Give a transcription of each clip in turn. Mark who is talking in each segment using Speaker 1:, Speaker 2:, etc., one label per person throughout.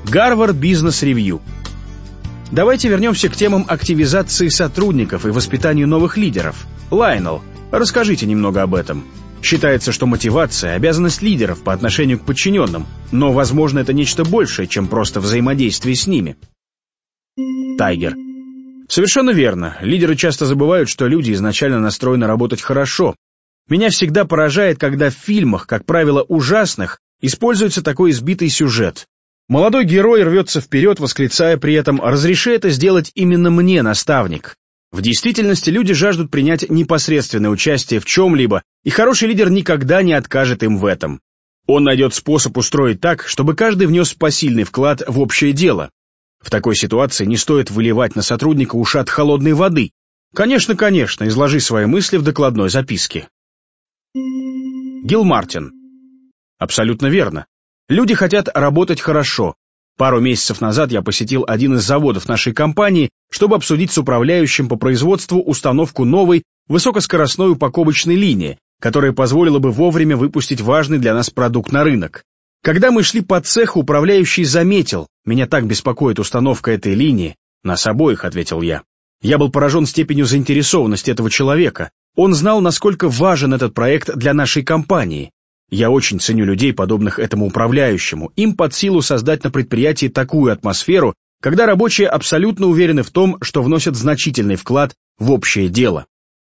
Speaker 1: Гарвард Бизнес Ревью. Давайте вернемся к темам активизации сотрудников и воспитанию новых лидеров. Лайонел, расскажите немного об этом. Считается, что мотивация – обязанность лидеров по отношению к подчиненным, но, возможно, это нечто большее, чем просто взаимодействие с ними. Тайгер. Совершенно верно. Лидеры часто забывают, что люди изначально настроены работать хорошо. Меня всегда поражает, когда в фильмах, как правило, ужасных, используется такой избитый сюжет. Молодой герой рвется вперед, восклицая при этом «разреши это сделать именно мне, наставник». В действительности люди жаждут принять непосредственное участие в чем-либо, и хороший лидер никогда не откажет им в этом. Он найдет способ устроить так, чтобы каждый внес посильный вклад в общее дело. В такой ситуации не стоит выливать на сотрудника ушат холодной воды. Конечно, изложи свои мысли в докладной записке. Гил Мартин. Абсолютно верно. Люди хотят работать хорошо. Пару месяцев назад я посетил один из заводов нашей компании, чтобы обсудить с управляющим по производству установку новой высокоскоростной упаковочной линии, которая позволила бы вовремя выпустить важный для нас продукт на рынок. Когда мы шли по цеху, управляющий заметил: «Меня так беспокоит установка этой линии». «Нас обоих», — ответил я. Я был поражен степенью заинтересованности этого человека. Он знал, насколько важен этот проект для нашей компании. Я очень ценю людей, подобных этому управляющему. Им под силу создать на предприятии такую атмосферу, когда рабочие абсолютно уверены в том, что вносят значительный вклад в общее дело.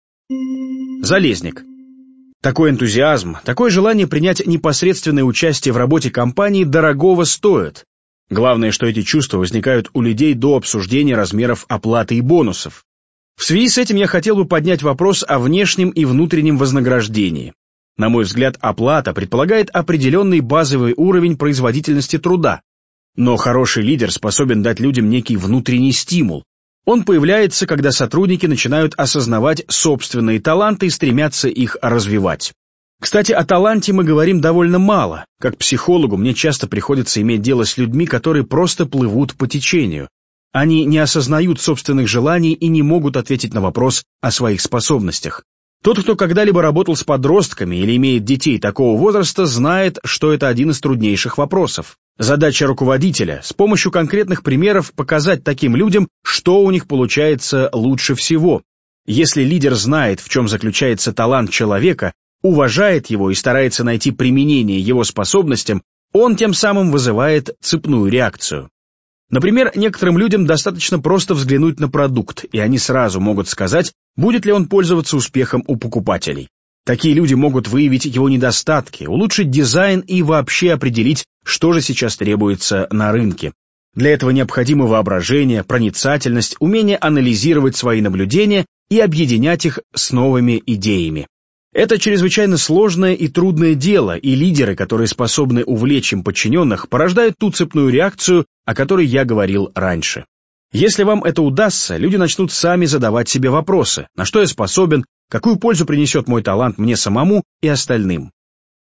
Speaker 1: Залезник. Такой энтузиазм, такое желание принять непосредственное участие в работе компании дорогого стоит. Главное, что эти чувства возникают у людей до обсуждения размеров оплаты и бонусов. В связи с этим я хотел бы поднять вопрос о внешнем и внутреннем вознаграждении. На мой взгляд, оплата предполагает определенный базовый уровень производительности труда. Но хороший лидер способен дать людям некий внутренний стимул. Он появляется, когда сотрудники начинают осознавать собственные таланты и стремятся их развивать. Кстати, о таланте мы говорим довольно мало. Как психологу мне часто приходится иметь дело с людьми, которые просто плывут по течению. Они не осознают собственных желаний и не могут ответить на вопрос о своих способностях. Тот, кто когда-либо работал с подростками или имеет детей такого возраста, знает, что это один из труднейших вопросов. Задача руководителя — с помощью конкретных примеров показать таким людям, что у них получается лучше всего. Если лидер знает, в чем заключается талант человека, уважает его и старается найти применение его способностям, он тем самым вызывает цепную реакцию. Например, некоторым людям достаточно просто взглянуть на продукт, и они сразу могут сказать, будет ли он пользоваться успехом у покупателей. Такие люди могут выявить его недостатки, улучшить дизайн и вообще определить, что же сейчас требуется на рынке. Для этого необходимо воображение, проницательность, умение анализировать свои наблюдения и объединять их с новыми идеями. Это чрезвычайно сложное и трудное дело, и лидеры, которые способны увлечь им подчиненных, порождают ту цепную реакцию, о которой я говорил раньше. Если вам это удастся, люди начнут сами задавать себе вопросы: на что я способен, какую пользу принесет мой талант мне самому и остальным.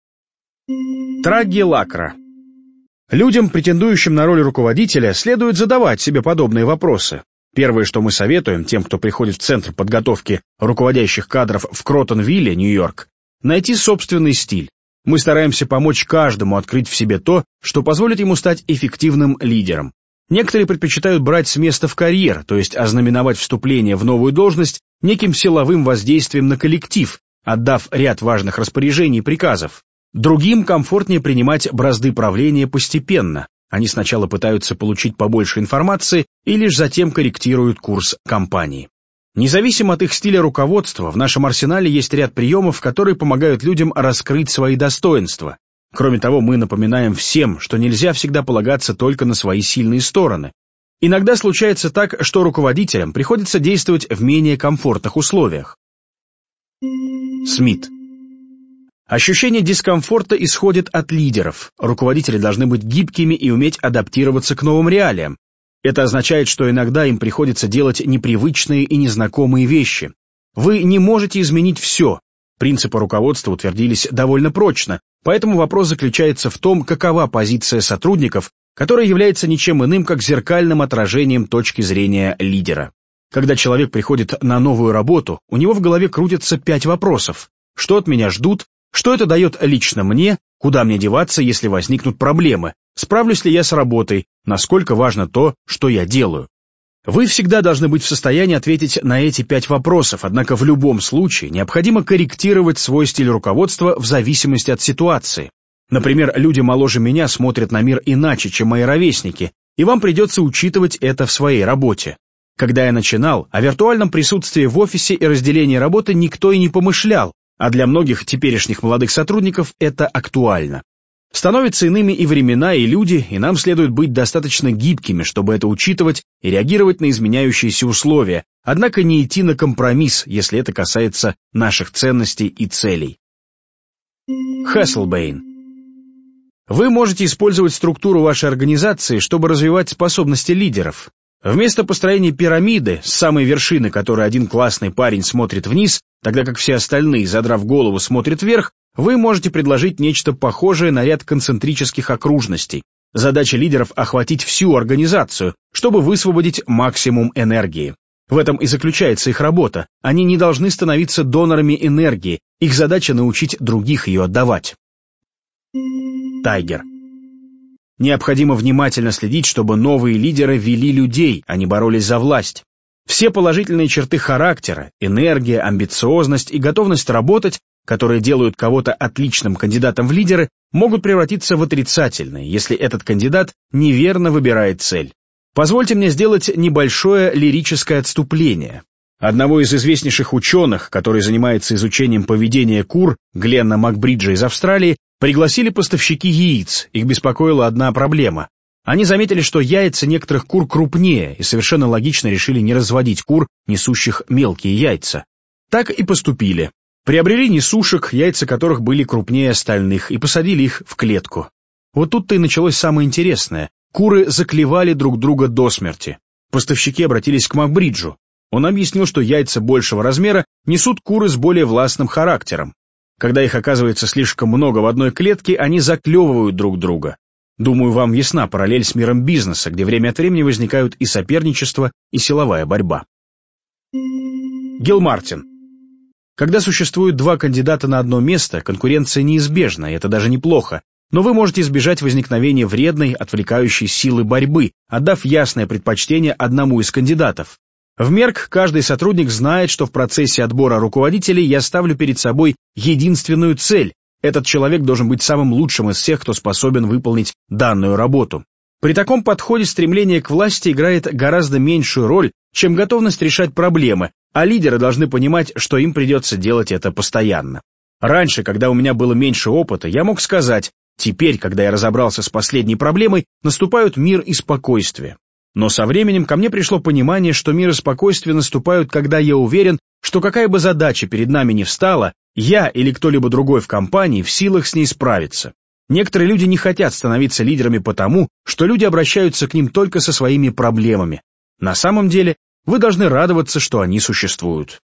Speaker 1: Траги Лакра. Людям, претендующим на роль руководителя, следует задавать себе подобные вопросы. Первое, что мы советуем тем, кто приходит в Центр подготовки руководящих кадров в Кротон-Вилле, Нью-Йорк, найти собственный стиль. Мы стараемся помочь каждому открыть в себе то, что позволит ему стать эффективным лидером. Некоторые предпочитают брать с места в карьер, то есть ознаменовать вступление в новую должность неким силовым воздействием на коллектив, отдав ряд важных распоряжений и приказов. Другим комфортнее принимать бразды правления постепенно. Они сначала пытаются получить побольше информации и лишь затем корректируют курс компании. Независимо от их стиля руководства, в нашем арсенале есть ряд приемов, которые помогают людям раскрыть свои достоинства. Кроме того, мы напоминаем всем, что нельзя всегда полагаться только на свои сильные стороны. Иногда случается так, что руководителям приходится действовать в менее комфортных условиях. Смит. Ощущение дискомфорта исходит от лидеров. Руководители должны быть гибкими и уметь адаптироваться к новым реалиям. Это означает, что иногда им приходится делать непривычные и незнакомые вещи. Вы не можете изменить все. Принципы руководства утвердились довольно прочно, поэтому вопрос заключается в том, какова позиция сотрудников, которая является ничем иным, как зеркальным отражением точки зрения лидера. Когда человек приходит на новую работу, у него в голове крутятся 5 вопросов. Что от меня ждут? Что это дает лично мне? Куда мне деваться, если возникнут проблемы? Справлюсь ли я с работой? Насколько важно то, что я делаю? Вы всегда должны быть в состоянии ответить на эти 5 вопросов, однако в любом случае необходимо корректировать свой стиль руководства в зависимости от ситуации. Например, люди моложе меня смотрят на мир иначе, чем мои ровесники, и вам придется учитывать это в своей работе. Когда я начинал, о виртуальном присутствии в офисе и разделении работы никто и не помышлял, а для многих теперешних молодых сотрудников это актуально. Становятся иными и времена, и люди, и нам следует быть достаточно гибкими, чтобы это учитывать и реагировать на изменяющиеся условия, однако не идти на компромисс, если это касается наших ценностей и целей. Хасселбейн. Вы можете использовать структуру вашей организации, чтобы развивать способности лидеров. Вместо построения пирамиды, с самой вершины которой один классный парень смотрит вниз, тогда как все остальные, задрав голову, смотрят вверх, вы можете предложить нечто похожее на ряд концентрических окружностей. Задача лидеров — охватить всю организацию, чтобы высвободить максимум энергии. В этом и заключается их работа. Они не должны становиться донорами энергии, их задача — научить других ее отдавать. Тайгер. Необходимо внимательно следить, чтобы новые лидеры вели людей, а не боролись за власть. Все положительные черты характера, энергия, амбициозность и готовность работать, которые делают кого-то отличным кандидатом в лидеры, могут превратиться в отрицательные, если этот кандидат неверно выбирает цель. Позвольте мне сделать небольшое лирическое отступление. Одного из известнейших ученых, который занимается изучением поведения кур, Гленна Макбриджа из Австралии, пригласили поставщики яиц, их беспокоила одна проблема. Они заметили, что яйца некоторых кур крупнее, и совершенно логично решили не разводить кур, несущих мелкие яйца. Так и поступили. Приобрели несушек, яйца которых были крупнее остальных, и посадили их в клетку. Вот тут-то и началось самое интересное. Куры заклевали друг друга до смерти. Поставщики обратились к Макбриджу. Он объяснил, что яйца большего размера несут куры с более властным характером. Когда их оказывается слишком много в одной клетке, они заклевывают друг друга. Думаю, вам ясна параллель с миром бизнеса, где время от времени возникают и соперничество, и силовая борьба. Гилмартин. Когда существует 2 кандидата на одно место, конкуренция неизбежна, и это даже неплохо, но вы можете избежать возникновения вредной, отвлекающей силы борьбы, отдав ясное предпочтение одному из кандидатов. В Мерк каждый сотрудник знает, что в процессе отбора руководителей я ставлю перед собой единственную цель. Этот человек должен быть самым лучшим из всех, кто способен выполнить данную работу. При таком подходе стремление к власти играет гораздо меньшую роль, чем готовность решать проблемы, а лидеры должны понимать, что им придется делать это постоянно. Раньше, когда у меня было меньше опыта, я мог сказать: теперь, когда я разобрался с последней проблемой, наступают мир и спокойствие. Но со временем ко мне пришло понимание, что мир и спокойствие наступают, когда я уверен, что какая бы задача перед нами ни встала, я или кто-либо другой в компании в силах с ней справиться. Некоторые люди не хотят становиться лидерами потому, что люди обращаются к ним только со своими проблемами. На самом деле, вы должны радоваться, что они существуют.